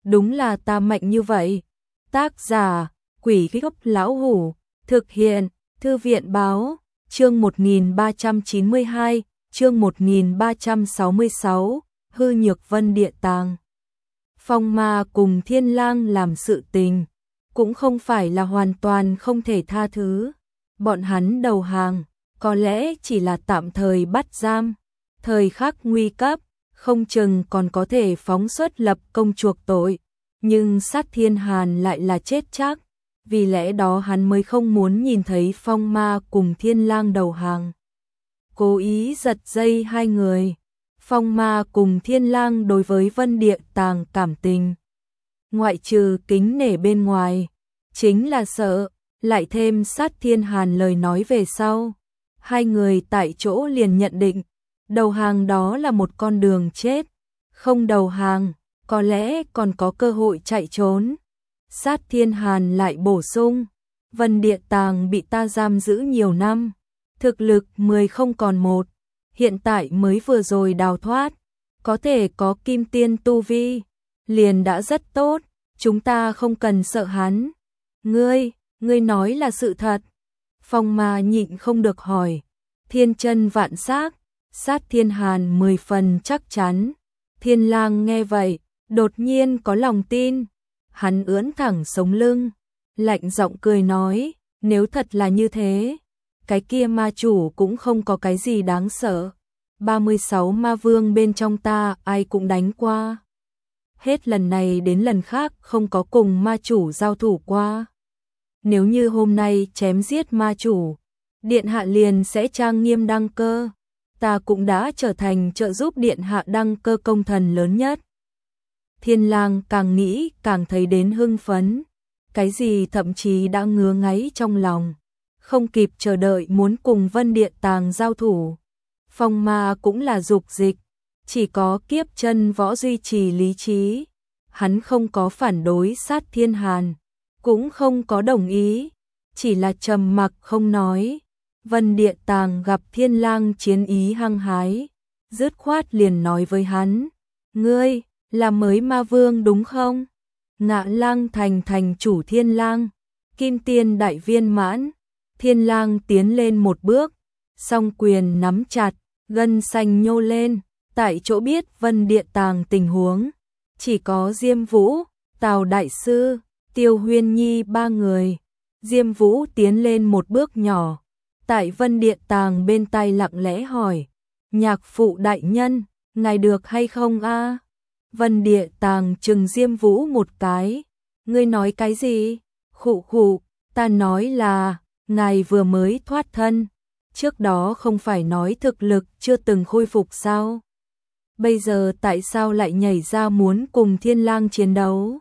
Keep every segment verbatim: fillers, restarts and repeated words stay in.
đúng là ta mạnh như vậy. Tác giả, Quỷ Gốc Lão Hủ, thực hiện, Thư viện Báo, chương một nghìn ba trăm chín mươi hai, chương một nghìn ba trăm sáu mươi sáu, hư nhược Vân Địa Tàng. Phong Ma cùng Thiên Lang làm sự tình, cũng không phải là hoàn toàn không thể tha thứ. Bọn hắn đầu hàng, có lẽ chỉ là tạm thời bắt giam, thời khắc nguy cấp, không chừng còn có thể phóng xuất lập công chuộc tội, nhưng Sát Thiên Hàn lại là chết chắc, vì lẽ đó hắn mới không muốn nhìn thấy Phong Ma cùng Thiên Lang đầu hàng. Cố ý giật dây hai người. Phong Ma cùng Thiên Lang đối với Vân Địa Tàng cảm tình, ngoại trừ kính nể bên ngoài, chính là sợ, lại thêm Sát Thiên Hàn lời nói về sau. Hai người tại chỗ liền nhận định, đầu hàng đó là một con đường chết, không đầu hàng, có lẽ còn có cơ hội chạy trốn. Sát Thiên Hàn lại bổ sung, Vân Địa Tàng bị ta giam giữ nhiều năm, thực lực mười không còn một, hiện tại mới vừa rồi đào thoát, có thể có kim tiên tu vi, liền đã rất tốt, chúng ta không cần sợ hắn. Ngươi, ngươi nói là sự thật. Phong Ma nhịn không được hỏi. Thiên chân vạn xác, Sát Thiên Hàn mười phần chắc chắn. Thiên Lang nghe vậy, đột nhiên có lòng tin. Hắn ưỡn thẳng sống lưng, lạnh giọng cười nói, nếu thật là như thế, cái kia ma chủ cũng không có cái gì đáng sợ. ba mươi sáu ma vương bên trong ta ai cũng đánh qua. Hết lần này đến lần khác không có cùng ma chủ giao thủ qua. Nếu như hôm nay chém giết ma chủ, Điện Hạ liền sẽ trang nghiêm đăng cơ. Ta cũng đã trở thành trợ giúp Điện Hạ đăng cơ công thần lớn nhất. Thiên Lang càng nghĩ càng thấy đến hưng phấn. Cái gì thậm chí đã ngứa ngáy trong lòng. Không kịp chờ đợi muốn cùng Vân Địa Tàng giao thủ. Phong Ma cũng là dục dịch. Chỉ có kiếp chân võ duy trì lý trí. Hắn không có phản đối Sát Thiên Hàn, cũng không có đồng ý, chỉ là trầm mặc không nói. Vân Địa Tàng gặp Thiên Lang chiến ý hăng hái, dứt khoát liền nói với hắn, ngươi, là mới ma vương đúng không? Ngạ Lang thành thành chủ Thiên Lang, Kim Tiên đại viên mãn. Thiên Lang tiến lên một bước, song quyền nắm chặt, gân xanh nhô lên, tại chỗ biết Vân Địa Tàng tình huống. Chỉ có Diêm Vũ, Tào Đại Sư, Tiêu Huyên Nhi ba người. Diêm Vũ tiến lên một bước nhỏ, tại Vân Địa Tàng bên tai lặng lẽ hỏi, nhạc phụ đại nhân, ngài được hay không a? Vân Địa Tàng trừng Diêm Vũ một cái, ngươi nói cái gì? Khụ khụ, ta nói là, ngài vừa mới thoát thân, trước đó không phải nói thực lực chưa từng khôi phục sao? Bây giờ tại sao lại nhảy ra muốn cùng Thiên Lang chiến đấu?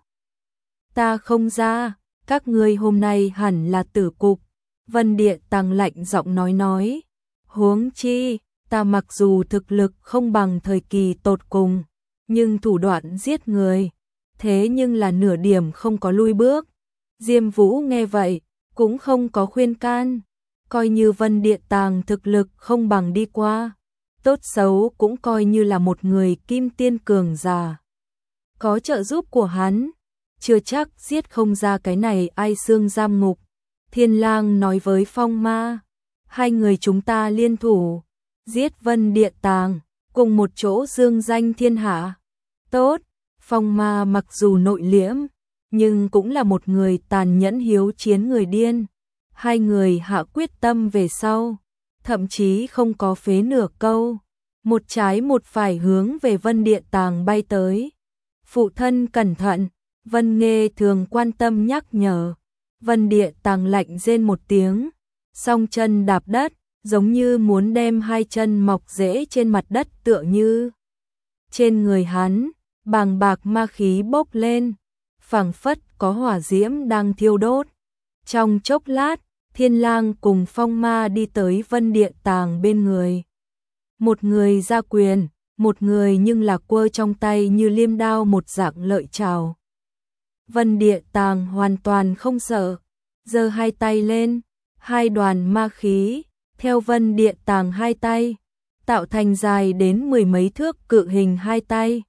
Ta không ra, các ngươi hôm nay hẳn là tử cục. Vân Địa Tàng lạnh giọng nói nói. Huống chi, ta mặc dù thực lực không bằng thời kỳ tột cùng, nhưng thủ đoạn giết người, thế nhưng là nửa điểm không có lui bước. Diêm Vũ nghe vậy, cũng không có khuyên can, coi như Vân Địa Tàng thực lực không bằng đi qua. Tốt xấu cũng coi như là một người kim tiên cường giả. Có trợ giúp của hắn, chưa chắc giết không ra cái này ai xương giam ngục. Thiên Lang nói với Phong Ma, hai người chúng ta liên thủ, giết Vân Địa Tàng, cùng một chỗ dương danh thiên hạ. Tốt, Phong Ma mặc dù nội liễm, nhưng cũng là một người tàn nhẫn hiếu chiến người điên. Hai người hạ quyết tâm về sau, thậm chí không có phế nửa câu, một trái một phải hướng về Vân Địa Tàng bay tới. Phụ thân cẩn thận, Vân Nghê thường quan tâm nhắc nhở. Vân Địa Tàng lạnh rên một tiếng, song chân đạp đất, giống như muốn đem hai chân mọc rễ trên mặt đất tựa như. Trên người hắn, bàng bạc ma khí bốc lên, phảng phất có hỏa diễm đang thiêu đốt. Trong chốc lát, Thiên Lang cùng Phong Ma đi tới Vân Địa Tàng bên người. Một người ra quyền, một người nhưng là quơ trong tay như liêm đao một dạng lợi trảo. Vân Địa Tàng hoàn toàn không sợ, giơ hai tay lên, hai đoàn ma khí, theo Vân Địa Tàng hai tay, tạo thành dài đến mười mấy thước cự hình hai tay.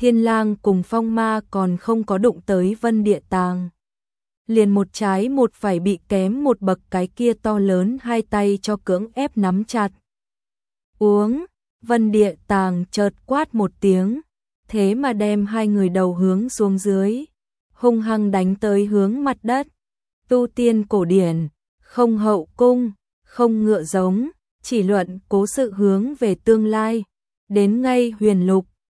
Thiên Lang cùng Phong Ma còn không có đụng tới Vân Địa Tàng. Liền một trái một phải bị kém một bậc, cái kia to lớn hai tay cho cưỡng ép nắm chặt. Uống, Vân Địa Tàng chợt quát một tiếng, thế mà đem hai người đầu hướng xuống dưới, hung hăng đánh tới hướng mặt đất. Tu tiên cổ điển, không hậu cung, không ngựa giống, chỉ luận cố sự hướng về tương lai. Đến ngay huyền lục,